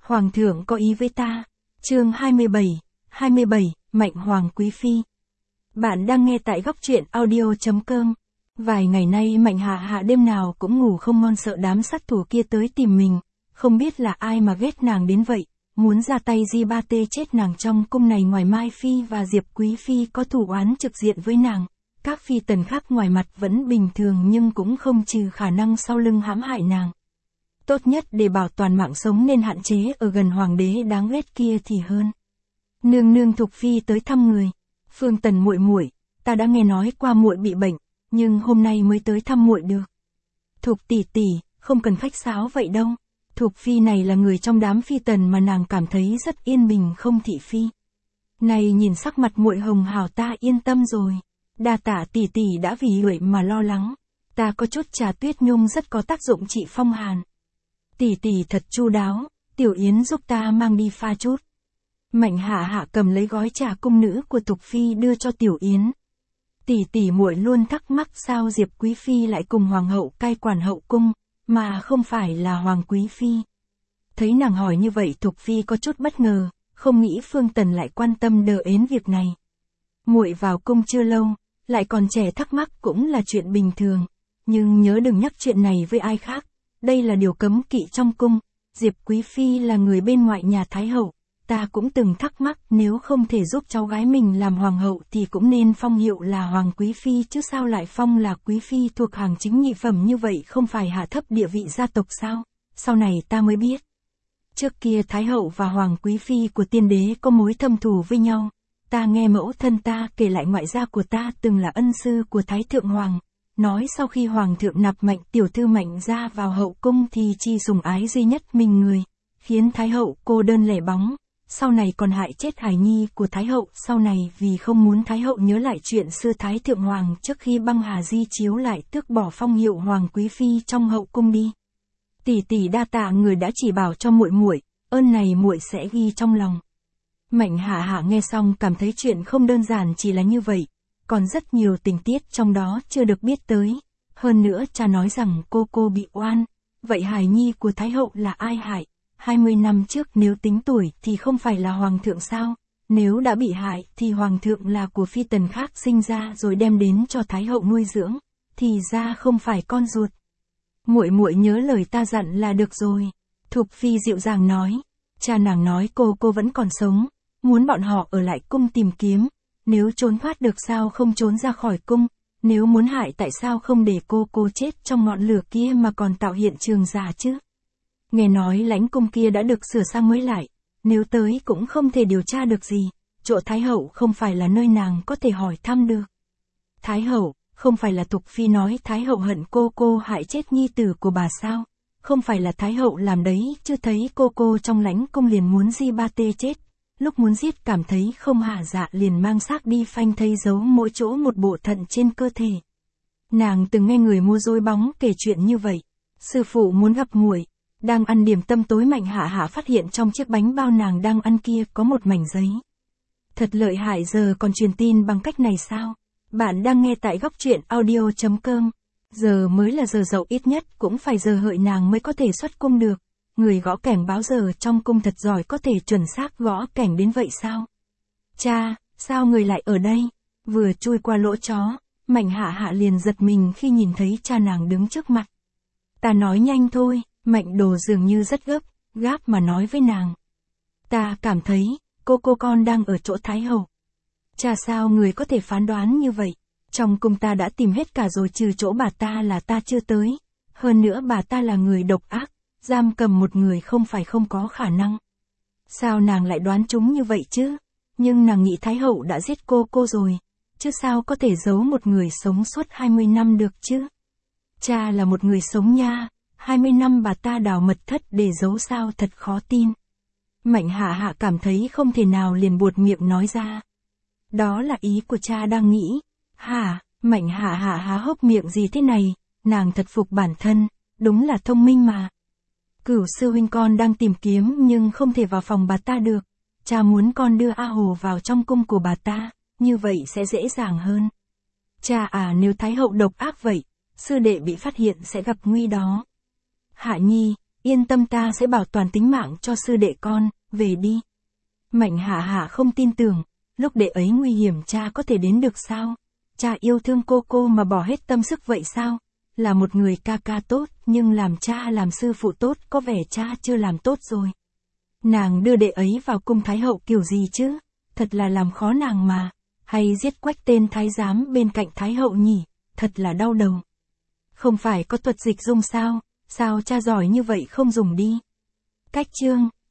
Hoàng thượng có ý với ta. Chương 27, Mạnh Hoàng Quý Phi. Bạn đang nghe tại góc truyện audio.com. Vài ngày nay Mạnh Hạ Hạ đêm nào cũng ngủ không ngon, sợ đám sát thủ kia tới tìm mình, không biết là ai mà ghét nàng đến vậy, muốn ra tay di ba tê chết nàng. Trong cung này ngoài Mai Phi và Diệp Quý Phi có thù oán trực diện với nàng, các phi tần khác ngoài mặt vẫn bình thường nhưng cũng không trừ khả năng sau lưng hãm hại nàng. Tốt nhất để bảo toàn mạng sống nên hạn chế ở gần hoàng đế đáng ghét kia thì hơn. Nương nương, Thục Phi tới thăm người. Phương Tần muội muội, ta đã nghe nói qua muội bị bệnh, nhưng hôm nay mới tới thăm muội được. Thục tỷ tỷ, không cần khách sáo vậy đâu. Thục Phi này là người trong đám phi tần mà nàng cảm thấy rất yên bình, không thị phi. Này nhìn sắc mặt muội hồng hào ta yên tâm rồi. Đa tạ tỷ tỷ đã vì muội mà lo lắng. Ta có chút trà tuyết nhung rất có tác dụng trị phong hàn. Tỷ tỷ thật chu đáo, Tiểu Yến giúp ta mang đi pha chút. Mạnh Hạ Hạ cầm lấy gói trà cung nữ của Thục Phi đưa cho Tiểu Yến. Tỷ tỷ muội luôn thắc mắc sao Diệp Quý Phi lại cùng hoàng hậu cai quản hậu cung, mà không phải là Hoàng Quý Phi. Thấy nàng hỏi như vậy Thục Phi có chút bất ngờ, không nghĩ Phương Tần lại quan tâm đờ ến việc này. Muội vào cung chưa lâu, lại còn trẻ, thắc mắc cũng là chuyện bình thường, nhưng nhớ đừng nhắc chuyện này với ai khác. Đây là điều cấm kỵ trong cung. Diệp Quý Phi là người bên ngoại nhà Thái Hậu. Ta cũng từng thắc mắc nếu không thể giúp cháu gái mình làm hoàng hậu thì cũng nên phong hiệu là Hoàng Quý Phi chứ sao lại phong là Quý Phi, thuộc hàng chính nhị phẩm như vậy không phải hạ thấp địa vị gia tộc sao? Sau này ta mới biết. Trước kia Thái Hậu và Hoàng Quý Phi của tiên đế có mối thâm thù với nhau. Ta nghe mẫu thân ta kể lại ngoại gia của ta từng là ân sư của Thái Thượng Hoàng. Nói sau khi Hoàng thượng nạp Mạnh tiểu thư Mạnh ra vào hậu cung thì chi sủng ái duy nhất mình người, khiến Thái Hậu cô đơn lẻ bóng. Sau này còn hại chết hài nhi của Thái Hậu. Sau này vì không muốn Thái Hậu nhớ lại chuyện xưa, Thái Thượng Hoàng trước khi băng hà di chiếu lại tước bỏ phong hiệu Hoàng Quý Phi trong hậu cung đi. Tỷ tỷ đa tạ người đã chỉ bảo cho muội muội, ơn này muội sẽ ghi trong lòng. Mạnh Hạ Hạ nghe xong cảm thấy chuyện không đơn giản chỉ là như vậy, còn rất nhiều tình tiết trong đó chưa được biết tới. Hơn nữa cha nói rằng cô bị oan, vậy hài nhi của Thái Hậu là ai hại? 20 năm trước nếu tính tuổi thì không phải là hoàng thượng sao? Nếu đã bị hại thì hoàng thượng là của phi tần khác sinh ra rồi đem đến cho Thái Hậu nuôi dưỡng, thì ra không phải con ruột. Muội muội nhớ lời ta dặn là được rồi. Thục Phi dịu dàng nói. Cha nàng nói cô vẫn còn sống, muốn bọn họ ở lại cung tìm kiếm. Nếu trốn thoát được sao không trốn ra khỏi cung, nếu muốn hại tại sao không để cô chết trong ngọn lửa kia mà còn tạo hiện trường giả chứ? Nghe nói lãnh cung kia đã được sửa sang mới lại, nếu tới cũng không thể điều tra được gì, chỗ Thái Hậu không phải là nơi nàng có thể hỏi thăm được. Thái Hậu, không phải là Thục Phi nói Thái Hậu hận cô hại chết nhi tử của bà sao? Không phải là Thái Hậu làm đấy, chưa thấy cô trong lãnh cung liền muốn di ba tê chết. Lúc muốn giết cảm thấy không hả dạ liền mang xác đi phanh thây giấu mỗi chỗ một bộ thận trên cơ thể. Nàng từng nghe người mua dối bóng kể chuyện như vậy. Sư phụ muốn gặp muội. Đang ăn điểm tâm tối Mạnh Hạ Hạ phát hiện trong chiếc bánh bao nàng đang ăn kia có một mảnh giấy. Thật lợi hại, giờ còn truyền tin bằng cách này sao? Bạn đang nghe tại góc truyện audio.com. Giờ mới là giờ dậu, ít nhất cũng phải giờ hợi nàng mới có thể xuất cung được. Người gõ kẻng báo giờ trong cung thật giỏi, có thể chuẩn xác gõ kẻng đến vậy sao? Cha, sao người lại ở đây? Vừa chui qua lỗ chó, Mạnh Hạ Hạ liền giật mình khi nhìn thấy cha nàng đứng trước mặt. Ta nói nhanh thôi, Mạnh Đồ dường như rất gáp mà nói với nàng. Ta cảm thấy, cô con đang ở chỗ Thái Hậu. Cha, sao người có thể phán đoán như vậy? Trong cung ta đã tìm hết cả rồi, trừ chỗ bà ta là ta chưa tới. Hơn nữa bà ta là người độc ác, giam cầm một người không phải không có khả năng. Sao nàng lại đoán chúng như vậy chứ? Nhưng nàng nghĩ Thái Hậu đã giết cô rồi, chứ sao có thể giấu một người sống suốt 20 năm được chứ? Cha là một người sống nha, 20 năm bà ta đào mật thất để giấu sao, thật khó tin. Mạnh Hạ Hạ cảm thấy không thể nào liền buột miệng nói ra. Đó là ý của cha đang nghĩ. Hả? Mạnh Hạ Hạ há hốc miệng, gì thế này? Nàng thật phục bản thân, đúng là thông minh mà. Cửu sư huynh, con đang tìm kiếm nhưng không thể vào phòng bà ta được. Cha muốn con đưa A Hồ vào trong cung của bà ta, như vậy sẽ dễ dàng hơn. Cha à, nếu Thái Hậu độc ác vậy, sư đệ bị phát hiện sẽ gặp nguy đó. Hạ nhi, Yên tâm, ta sẽ bảo toàn tính mạng cho sư đệ con, về đi. Mạnh Hạ Hạ không tin tưởng, lúc đệ ấy nguy hiểm cha có thể đến được sao? Cha yêu thương cô mà bỏ hết tâm sức vậy sao? Là một người ca ca tốt, nhưng làm cha làm sư phụ tốt có vẻ cha chưa làm tốt rồi. Nàng đưa đệ ấy vào cung Thái hậu kiểu gì chứ? Thật là làm khó nàng mà. Hay giết quách tên thái giám bên cạnh Thái hậu nhỉ? Thật là đau đầu. Không phải có thuật dịch dung sao? Sao cha giỏi như vậy không dùng đi? Cách chương